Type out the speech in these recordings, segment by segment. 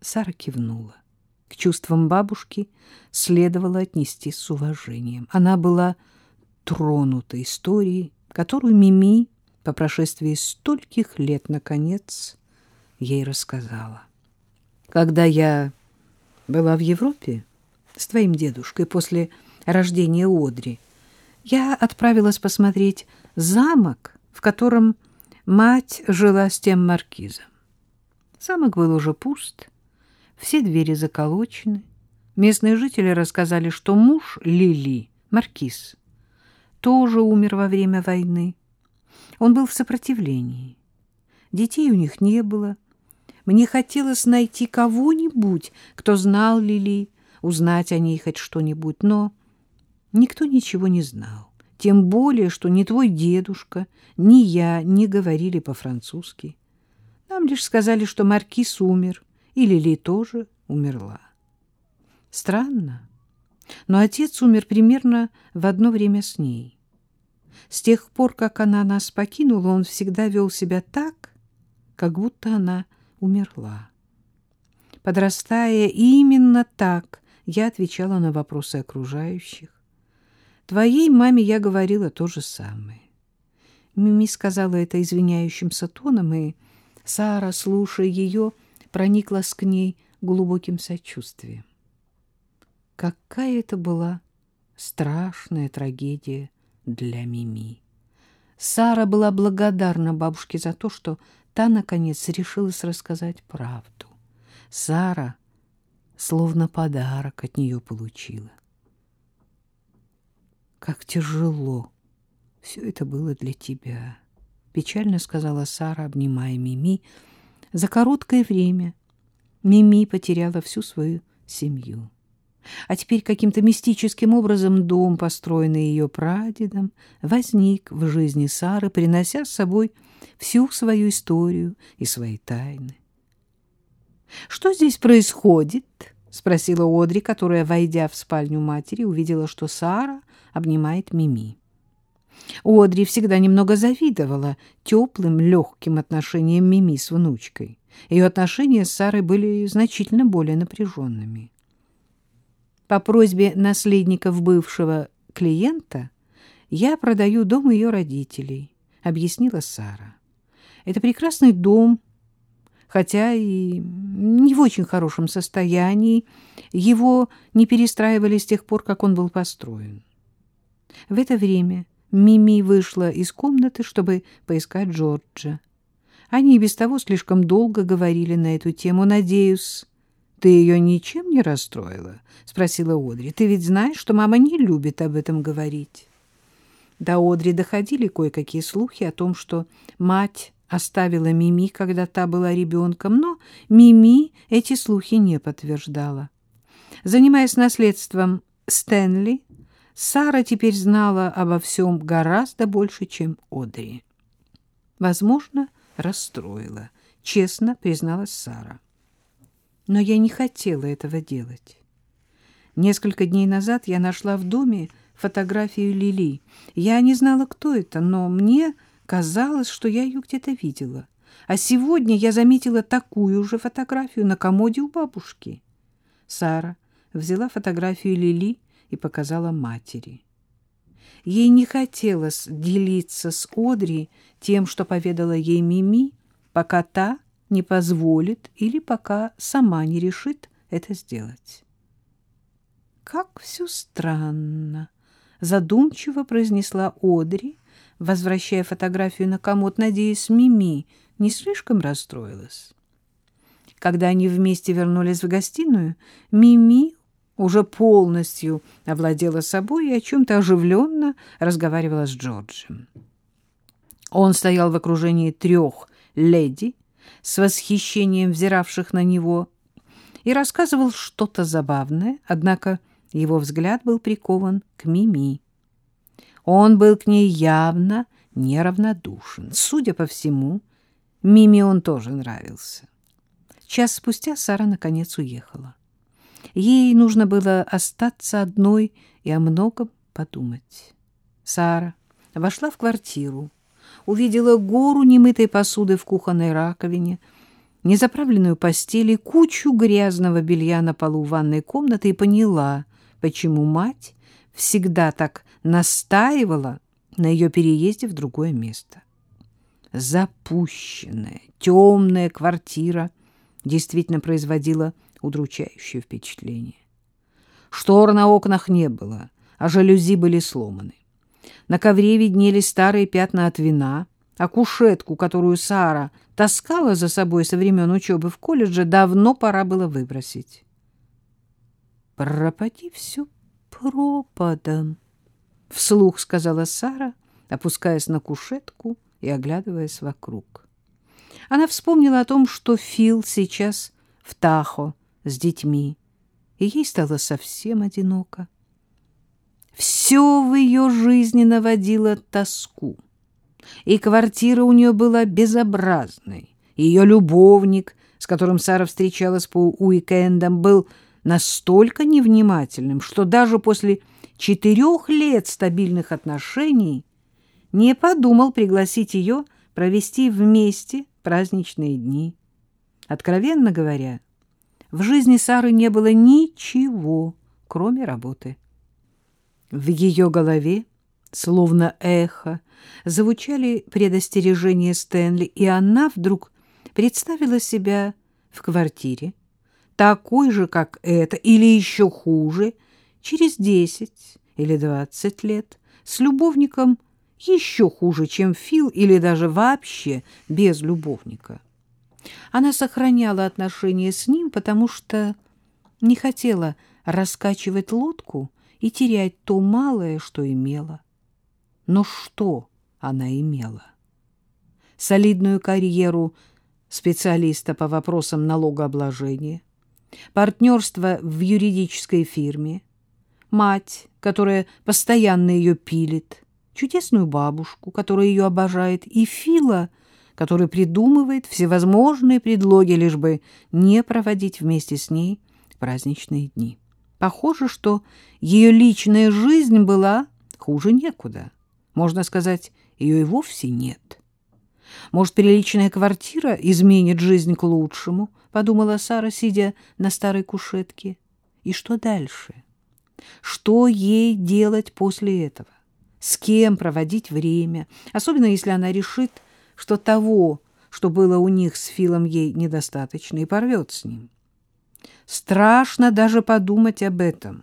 Сара кивнула. К чувствам бабушки следовало отнестись с уважением. Она была тронута историей, которую Мими по прошествии стольких лет, наконец, ей рассказала. Когда я была в Европе с твоим дедушкой после рождения Одри, я отправилась посмотреть замок, в котором мать жила с тем маркизом. Замок был уже пуст, все двери заколочены. Местные жители рассказали, что муж Лили, маркиз, тоже умер во время войны. Он был в сопротивлении. Детей у них не было. Мне хотелось найти кого-нибудь, кто знал Лили, узнать о ней хоть что-нибудь, но никто ничего не знал. Тем более, что ни твой дедушка, ни я не говорили по-французски. Нам лишь сказали, что маркиз умер, и Лили тоже умерла. Странно, но отец умер примерно в одно время с ней. С тех пор, как она нас покинула, он всегда вел себя так, как будто она умерла. Подрастая, именно так я отвечала на вопросы окружающих. Твоей маме я говорила то же самое. Мими сказала это извиняющимся тоном, и Сара, слушая ее, прониклась к ней глубоким сочувствием. Какая это была страшная трагедия для Мими. Сара была благодарна бабушке за то, что та, наконец, решилась рассказать правду. Сара словно подарок от нее получила. «Как тяжело все это было для тебя», — печально сказала Сара, обнимая Мими. За короткое время Мими потеряла всю свою семью. А теперь каким-то мистическим образом дом, построенный ее прадедом, возник в жизни Сары, принося с собой всю свою историю и свои тайны. «Что здесь происходит?» — спросила Одри, которая, войдя в спальню матери, увидела, что Сара обнимает Мими. Одри всегда немного завидовала теплым, легким отношениям Мими с внучкой. Ее отношения с Сарой были значительно более напряженными. По просьбе наследников бывшего клиента я продаю дом ее родителей, объяснила Сара. Это прекрасный дом, хотя и не в очень хорошем состоянии. Его не перестраивали с тех пор, как он был построен. В это время Мими вышла из комнаты, чтобы поискать Джорджа. Они и без того слишком долго говорили на эту тему. «Надеюсь, ты ее ничем не расстроила?» — спросила Одри. «Ты ведь знаешь, что мама не любит об этом говорить». До Одри доходили кое-какие слухи о том, что мать оставила Мими, когда та была ребенком, но Мими эти слухи не подтверждала. Занимаясь наследством Стэнли, Сара теперь знала обо всем гораздо больше, чем Одри. Возможно, расстроила, честно призналась Сара. Но я не хотела этого делать. Несколько дней назад я нашла в доме фотографию Лили. Я не знала, кто это, но мне казалось, что я ее где-то видела. А сегодня я заметила такую же фотографию на комоде у бабушки. Сара взяла фотографию Лили и показала матери. Ей не хотелось делиться с Одри тем, что поведала ей Мими, пока та не позволит или пока сама не решит это сделать. «Как все странно!» — задумчиво произнесла Одри, возвращая фотографию на комод, надеясь, Мими не слишком расстроилась. Когда они вместе вернулись в гостиную, Мими уже полностью овладела собой и о чем-то оживленно разговаривала с Джорджем. Он стоял в окружении 3 леди, с восхищением взиравших на него, и рассказывал что-то забавное, однако его взгляд был прикован к Мими. Он был к ней явно неравнодушен. Судя по всему, Мими он тоже нравился. Час спустя Сара наконец уехала. Ей нужно было остаться одной и о многом подумать. Сара вошла в квартиру, увидела гору немытой посуды в кухонной раковине. незаправленную постель и кучу грязного белья на полу ванной комнаты и поняла, почему мать всегда так настаивала на ее переезде в другое место. Запущенная, темная квартира действительно производила удручающее впечатление. Штор на окнах не было, а жалюзи были сломаны. На ковре виднелись старые пятна от вина, а кушетку, которую Сара таскала за собой со времен учебы в колледже, давно пора было выбросить. «Пропади все пропадом», — вслух сказала Сара, опускаясь на кушетку и оглядываясь вокруг. Она вспомнила о том, что Фил сейчас в Тахо с детьми, и ей стало совсем одиноко. Все в ее жизни наводило тоску, и квартира у нее была безобразной. Ее любовник, с которым Сара встречалась по уикендам, был настолько невнимательным, что даже после 4 лет стабильных отношений не подумал пригласить ее провести вместе праздничные дни. Откровенно говоря, в жизни Сары не было ничего, кроме работы. В ее голове, словно эхо, звучали предостережения Стэнли, и она вдруг представила себя в квартире, такой же, как эта, или еще хуже, через 10 или 20 лет, с любовником еще хуже, чем Фил, или даже вообще без любовника. Она сохраняла отношения с ним, потому что не хотела раскачивать лодку и терять то малое, что имела. Но что она имела? Солидную карьеру специалиста по вопросам налогообложения, партнерство в юридической фирме, мать, которая постоянно ее пилит, чудесную бабушку, которая ее обожает, и Фила, который придумывает всевозможные предлоги, лишь бы не проводить вместе с ней праздничные дни. Похоже, что ее личная жизнь была хуже некуда. Можно сказать, ее и вовсе нет. Может, приличная квартира изменит жизнь к лучшему, подумала Сара, сидя на старой кушетке. И что дальше? Что ей делать после этого? С кем проводить время? Особенно, если она решит, что того, что было у них с Филом, ей недостаточно, и порвет с ним. Страшно даже подумать об этом.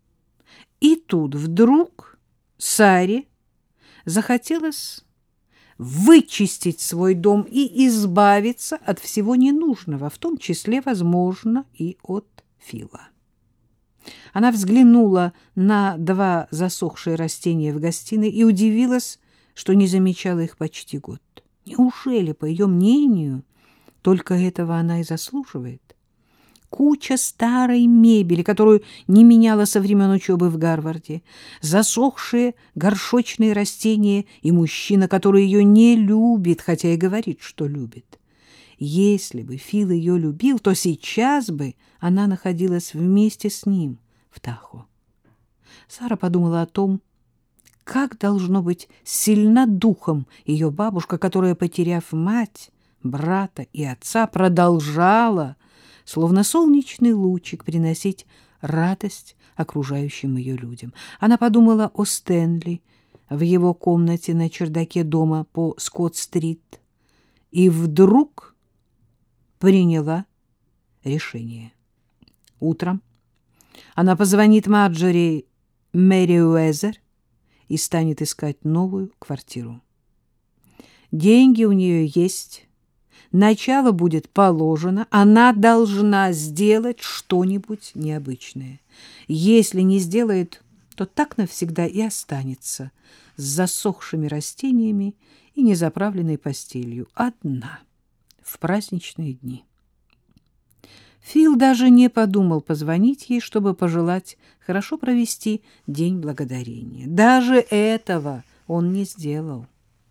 И тут вдруг Саре захотелось вычистить свой дом и избавиться от всего ненужного, в том числе, возможно, и от Фила. Она взглянула на 2 засохшие растения в гостиной и удивилась, что не замечала их почти год. Неужели, по ее мнению, только этого она и заслуживает? Куча старой мебели, которую не меняла со времен учебы в Гарварде, засохшие горшочные растения и мужчина, который ее не любит, хотя и говорит, что любит. Если бы Фил ее любил, то сейчас бы она находилась вместе с ним в Тахо. Сара подумала о том, как должно быть сильна духом ее бабушка, которая, потеряв мать, брата и отца, продолжала, словно солнечный лучик, приносить радость окружающим ее людям. Она подумала о Стэнли в его комнате на чердаке дома по Скотт-стрит и вдруг приняла решение. Утром она позвонит Марджори Мерриуэзер и станет искать новую квартиру. Деньги у нее есть, начало будет положено, она должна сделать что-нибудь необычное. Если не сделает, то так навсегда и останется с засохшими растениями и незаправленной постелью, одна в праздничные дни. Фил даже не подумал позвонить ей, чтобы пожелать хорошо провести День Благодарения. Даже этого он не сделал.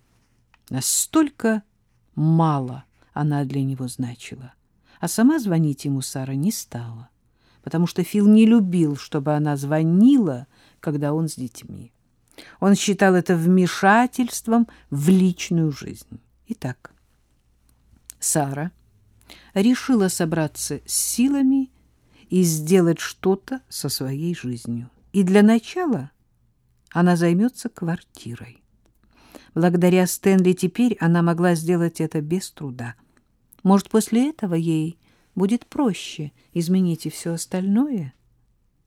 Настолько мало она для него значила. А сама звонить ему Сара не стала, потому что Фил не любил, чтобы она звонила, когда он с детьми. Он считал это вмешательством в личную жизнь. Итак, Сара решила собраться с силами и сделать что-то со своей жизнью. И для начала она займется квартирой. Благодаря Стэнли теперь она могла сделать это без труда. Может, после этого ей будет проще изменить и все остальное?